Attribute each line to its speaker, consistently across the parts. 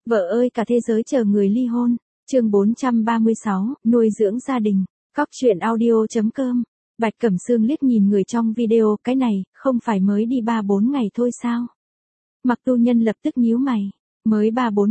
Speaker 1: Vợ ơi cả thế giới chờ người ly hôn. Chương 436, nuôi dưỡng gia đình. Cóc truyện audio.com. Bạch Cẩm Sương liếc nhìn người trong video, cái này, không phải mới đi 3-4 ngày thôi sao? Mặc Tu Nhân lập tức nhíu mày. Mới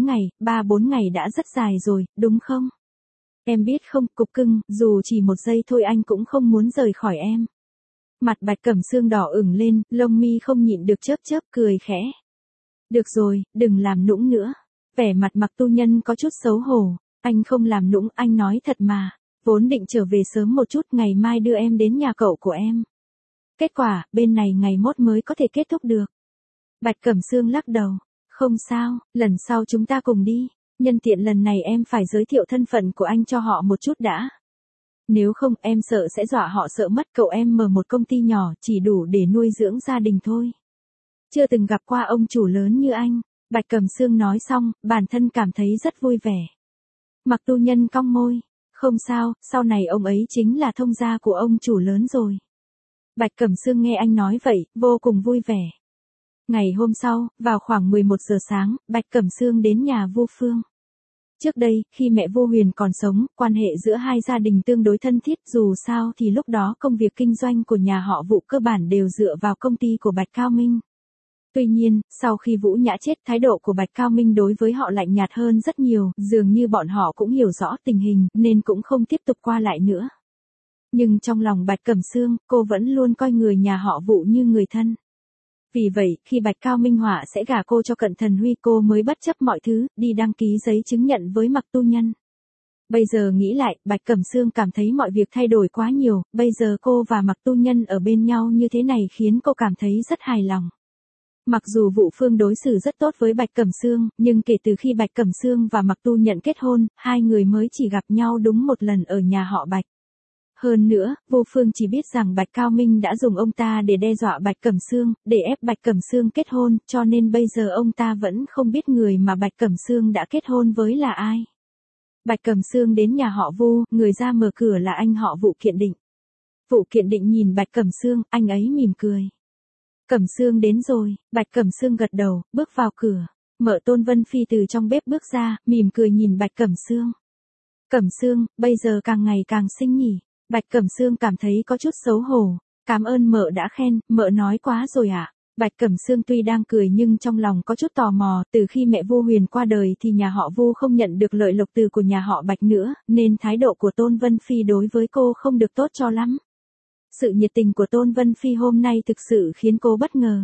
Speaker 1: 3-4 ngày đã rất dài rồi, đúng không? Em biết không, cục cưng, dù chỉ một giây thôi anh cũng không muốn rời khỏi em. Mặt Bạch Cẩm Sương đỏ ửng lên, lông mi không nhịn được chớp chớp cười khẽ. Được rồi, đừng làm nũng nữa. Vẻ mặt Mặc Tu Nhân có chút xấu hổ. Anh không làm nũng, anh nói thật mà. Vốn định trở về sớm một chút, ngày mai đưa em đến nhà cậu của em. Kết quả, bên này ngày mốt mới có thể kết thúc được. Bạch Cẩm Sương lắc đầu. Không sao, lần sau chúng ta cùng đi. Nhân tiện lần này em phải giới thiệu thân phận của anh cho họ một chút đã. Nếu không em sợ sẽ dọa họ sợ mất. Cậu em mở một công ty nhỏ chỉ đủ để nuôi dưỡng gia đình thôi. Chưa từng gặp qua ông chủ lớn như anh. Bạch Cẩm Sương nói xong, bản thân cảm thấy rất vui vẻ. Mặc Tu Nhân cong môi. Không sao, sau này ông ấy chính là thông gia của ông chủ lớn rồi. Bạch Cẩm Sương nghe anh nói vậy, vô cùng vui vẻ. Ngày hôm sau, vào khoảng 11 giờ sáng, Bạch Cẩm Sương đến nhà Vu Phương. Trước đây, khi mẹ Vu Huyền còn sống, quan hệ giữa hai gia đình tương đối thân thiết, dù sao thì lúc đó công việc kinh doanh của nhà họ Vũ cơ bản đều dựa vào công ty của Bạch Cao Minh. Tuy nhiên, sau khi Vũ Nhã chết, thái độ của Bạch Cao Minh đối với họ lạnh nhạt hơn rất nhiều, dường như bọn họ cũng hiểu rõ tình hình, nên cũng không tiếp tục qua lại nữa. Nhưng trong lòng Bạch Cẩm Sương, cô vẫn luôn coi người nhà họ Vũ như người thân. Vì vậy, khi Bạch Cao Minh họa sẽ gả cô cho Cận Thần Huy, cô mới bất chấp mọi thứ, đi đăng ký giấy chứng nhận với Mặc Tu Nhân. Bây giờ nghĩ lại, Bạch Cẩm Sương cảm thấy mọi việc thay đổi quá nhiều, bây giờ cô và Mặc Tu Nhân ở bên nhau như thế này khiến cô cảm thấy rất hài lòng. Mặc dù Vũ Phương đối xử rất tốt với Bạch Cẩm Sương, nhưng kể từ khi Bạch Cẩm Sương và Mặc Tu Nhận kết hôn, hai người mới chỉ gặp nhau đúng một lần ở nhà họ Bạch. Hơn nữa, Vũ Phương chỉ biết rằng Bạch Cao Minh đã dùng ông ta để đe dọa Bạch Cẩm Sương, để ép Bạch Cẩm Sương kết hôn, cho nên bây giờ ông ta vẫn không biết người mà Bạch Cẩm Sương đã kết hôn với là ai. Bạch Cẩm Sương đến nhà họ Vu, người ra mở cửa là anh họ Vũ Kiện Định. Vũ Kiện Định nhìn Bạch Cẩm Sương, anh ấy mỉm cười. Cẩm Sương đến rồi. Bạch Cẩm Sương gật đầu, bước vào cửa. Mợ Tôn Vân Phi từ trong bếp bước ra, mỉm cười nhìn Bạch Cẩm Sương. Cẩm Sương, bây giờ càng ngày càng xinh nhỉ. Bạch Cẩm Sương cảm thấy có chút xấu hổ. Cảm ơn mợ đã khen, mợ nói quá rồi ạ. Bạch Cẩm Sương tuy đang cười nhưng trong lòng có chút tò mò, từ khi mẹ Vu Huyền qua đời thì nhà họ Vu không nhận được lợi lộc từ của nhà họ Bạch nữa, nên thái độ của Tôn Vân Phi đối với cô không được tốt cho lắm. Sự nhiệt tình của Tôn Vân Phi hôm nay thực sự khiến cô bất ngờ.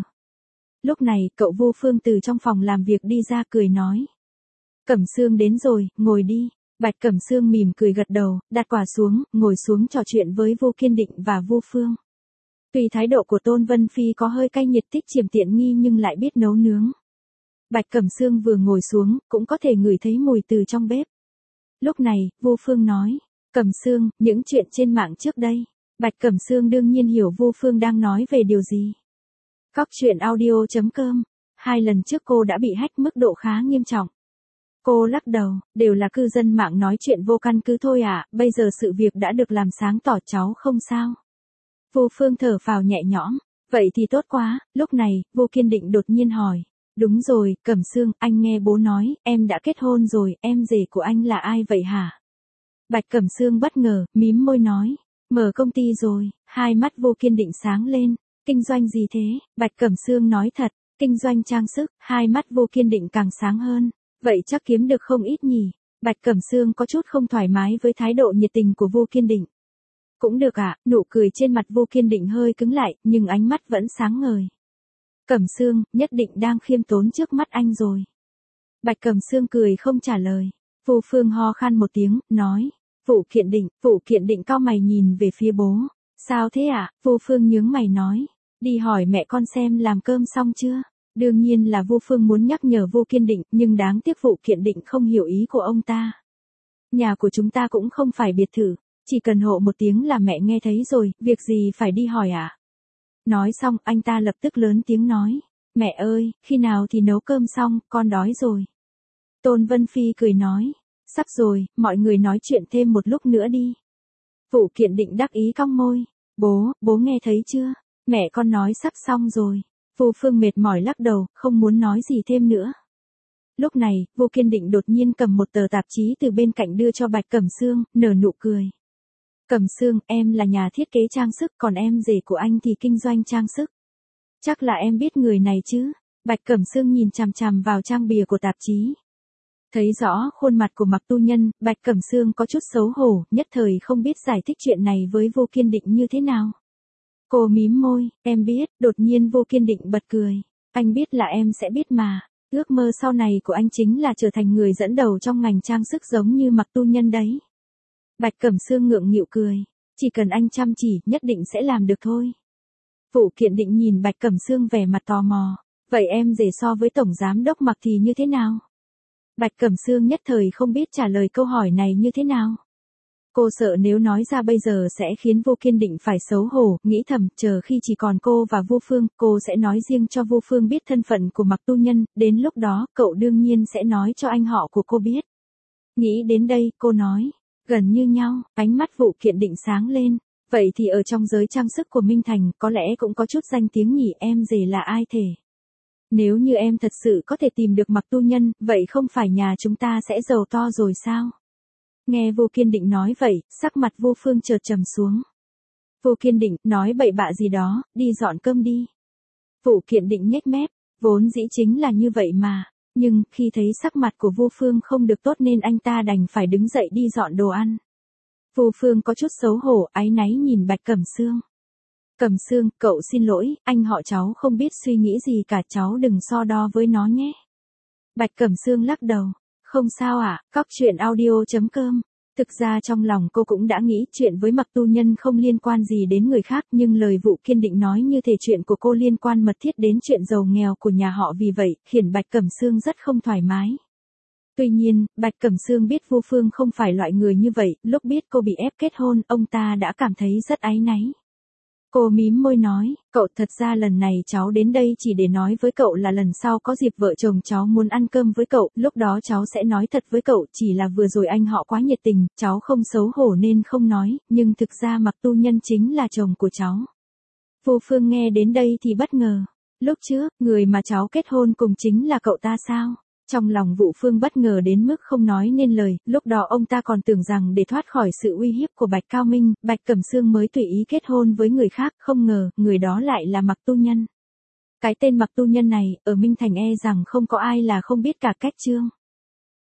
Speaker 1: Lúc này, cậu Vu Phương từ trong phòng làm việc đi ra cười nói. Cẩm Sương đến rồi, ngồi đi. Bạch Cẩm Sương mỉm cười gật đầu, đặt quả xuống, ngồi xuống trò chuyện với Vu Kiên Định và Vu Phương. Tuy thái độ của Tôn Vân Phi có hơi cay nghiệt, thích chiếm tiện nghi nhưng lại biết nấu nướng. Bạch Cẩm Sương vừa ngồi xuống, cũng có thể ngửi thấy mùi từ trong bếp. Lúc này, Vu Phương nói. Cẩm Sương, những chuyện trên mạng trước đây. Bạch Cẩm Sương đương nhiên hiểu Vu Phương đang nói về điều gì. Cóc truyện audio.com. 2 lần trước cô đã bị hack mức độ khá nghiêm trọng. Cô lắc đầu, đều là cư dân mạng nói chuyện vô căn cứ thôi à, bây giờ sự việc đã được làm sáng tỏ, cháu không sao. Vu Phương thở phào nhẹ nhõm, vậy thì tốt quá. Lúc này, Vu Kiên Định đột nhiên hỏi. Đúng rồi, Cẩm Sương, anh nghe bố nói, em đã kết hôn rồi, em rể của anh là ai vậy hả? Bạch Cẩm Sương bất ngờ, mím môi nói. Mở công ty rồi. Hai mắt Vu Kiên Định sáng lên. Kinh doanh gì thế? Bạch Cẩm Sương nói thật. Kinh doanh trang sức. Hai mắt Vu Kiên Định càng sáng hơn. Vậy chắc kiếm được không ít nhỉ? Bạch Cẩm Sương có chút không thoải mái với thái độ nhiệt tình của Vu Kiên Định. Cũng được ạ. Nụ cười trên mặt Vu Kiên Định hơi cứng lại, nhưng ánh mắt vẫn sáng ngời. Cẩm Sương, nhất định đang khiêm tốn trước mắt anh rồi. Bạch Cẩm Sương cười không trả lời. Vu Phương ho khan một tiếng, nói. Vũ Kiện Định cau mày nhìn về phía bố. Sao thế ạ? Vu Phương nhướng mày nói. Đi hỏi mẹ con xem làm cơm xong chưa? Đương nhiên là Vu Phương muốn nhắc nhở Vu Kiên Định, nhưng đáng tiếc Vũ Kiện Định không hiểu ý của ông ta. Nhà của chúng ta cũng không phải biệt thự, chỉ cần hộ một tiếng là mẹ nghe thấy rồi, việc gì phải đi hỏi ạ? Nói xong, anh ta lập tức lớn tiếng nói. Mẹ ơi, khi nào thì nấu cơm xong, con đói rồi. Tôn Vân Phi cười nói. Sắp rồi, mọi người nói chuyện thêm một lúc nữa đi. Vũ Kiện Định đắc ý cong môi. Bố nghe thấy chưa? Mẹ con nói sắp xong rồi. Vu Phương mệt mỏi lắc đầu, không muốn nói gì thêm nữa. Lúc này, Vô Kiên Định đột nhiên cầm một tờ tạp chí từ bên cạnh đưa cho Bạch Cẩm Sương, nở nụ cười. Cẩm Sương, em là nhà thiết kế trang sức, còn em rể của anh thì kinh doanh trang sức. Chắc là em biết người này chứ? Bạch Cẩm Sương nhìn chằm chằm vào trang bìa của tạp chí. Thấy rõ khuôn mặt của Mạc Tu Nhân, Bạch Cẩm Sương có chút xấu hổ, nhất thời không biết giải thích chuyện này với Vô Kiên Định như thế nào. Cô mím môi, em biết, đột nhiên Vô Kiên Định bật cười. Anh biết là em sẽ biết mà. Ước mơ sau này của anh chính là trở thành người dẫn đầu trong ngành trang sức giống như Mạc Tu Nhân đấy. Bạch Cẩm Sương ngượng nghịu cười. Chỉ cần anh chăm chỉ, nhất định sẽ làm được thôi. Vụ Kiện Định nhìn Bạch Cẩm Sương vẻ mặt tò mò. Vậy em rể so với Tổng Giám Đốc Mạc thì như thế nào? Bạch Cẩm Sương nhất thời không biết trả lời câu hỏi này như thế nào. Cô sợ nếu nói ra bây giờ sẽ khiến Vô Kiên Định phải xấu hổ, nghĩ thầm, chờ khi chỉ còn cô và Vô Phương, cô sẽ nói riêng cho Vô Phương biết thân phận của Mạc Tu Nhân, đến lúc đó, cậu đương nhiên sẽ nói cho anh họ của cô biết. Nghĩ đến đây, cô nói, gần như nhau, ánh mắt Vụ Kiện Định sáng lên, vậy thì ở trong giới trang sức của Minh Thành, có lẽ cũng có chút danh tiếng nhỉ, em rể là ai thể? Nếu như em thật sự có thể tìm được Mạc Tu Nhân, vậy không phải nhà chúng ta sẽ giàu to rồi sao? Nghe Vô Kiên Định nói vậy, sắc mặt Vô Phương chợt trầm xuống. Vô Kiên Định, nói bậy bạ gì đó, đi dọn cơm đi. Vụ Kiện Định nhếch mép, vốn dĩ chính là như vậy mà. Nhưng, khi thấy sắc mặt của Vô Phương không được tốt nên anh ta đành phải đứng dậy đi dọn đồ ăn. Vô Phương có chút xấu hổ, áy náy nhìn Bạch Cẩm Sương. Cẩm Sương, cậu xin lỗi, anh họ cháu không biết suy nghĩ gì cả, cháu đừng so đo với nó nhé. Bạch Cẩm Sương lắc đầu. Không sao ạ, coctruyện.audio.com. Thực ra trong lòng cô cũng đã nghĩ chuyện với Mạc Tu Nhân không liên quan gì đến người khác, nhưng lời Vụ Kiên Định nói như thể chuyện của cô liên quan mật thiết đến chuyện giàu nghèo của nhà họ, vì vậy, khiến Bạch Cẩm Sương rất không thoải mái. Tuy nhiên, Bạch Cẩm Sương biết Vô Phương không phải loại người như vậy, lúc biết cô bị ép kết hôn, ông ta đã cảm thấy rất áy náy. Cô mím môi nói, cậu, thật ra lần này cháu đến đây chỉ để nói với cậu là lần sau có dịp vợ chồng cháu muốn ăn cơm với cậu, lúc đó cháu sẽ nói thật với cậu, chỉ là vừa rồi anh họ quá nhiệt tình, cháu không xấu hổ nên không nói, nhưng thực ra Mạc Tu Nhân chính là chồng của cháu. Vô Phương nghe đến đây thì bất ngờ. Lúc trước, người mà cháu kết hôn cùng chính là cậu ta sao? Trong lòng Vũ Phương bất ngờ đến mức không nói nên lời, lúc đó ông ta còn tưởng rằng để thoát khỏi sự uy hiếp của Bạch Cao Minh, Bạch Cẩm Sương mới tùy ý kết hôn với người khác, không ngờ, người đó lại là Mạc Tu Nhân. Cái tên Mạc Tu Nhân này, ở Minh Thành e rằng không có ai là không biết cả cách chương.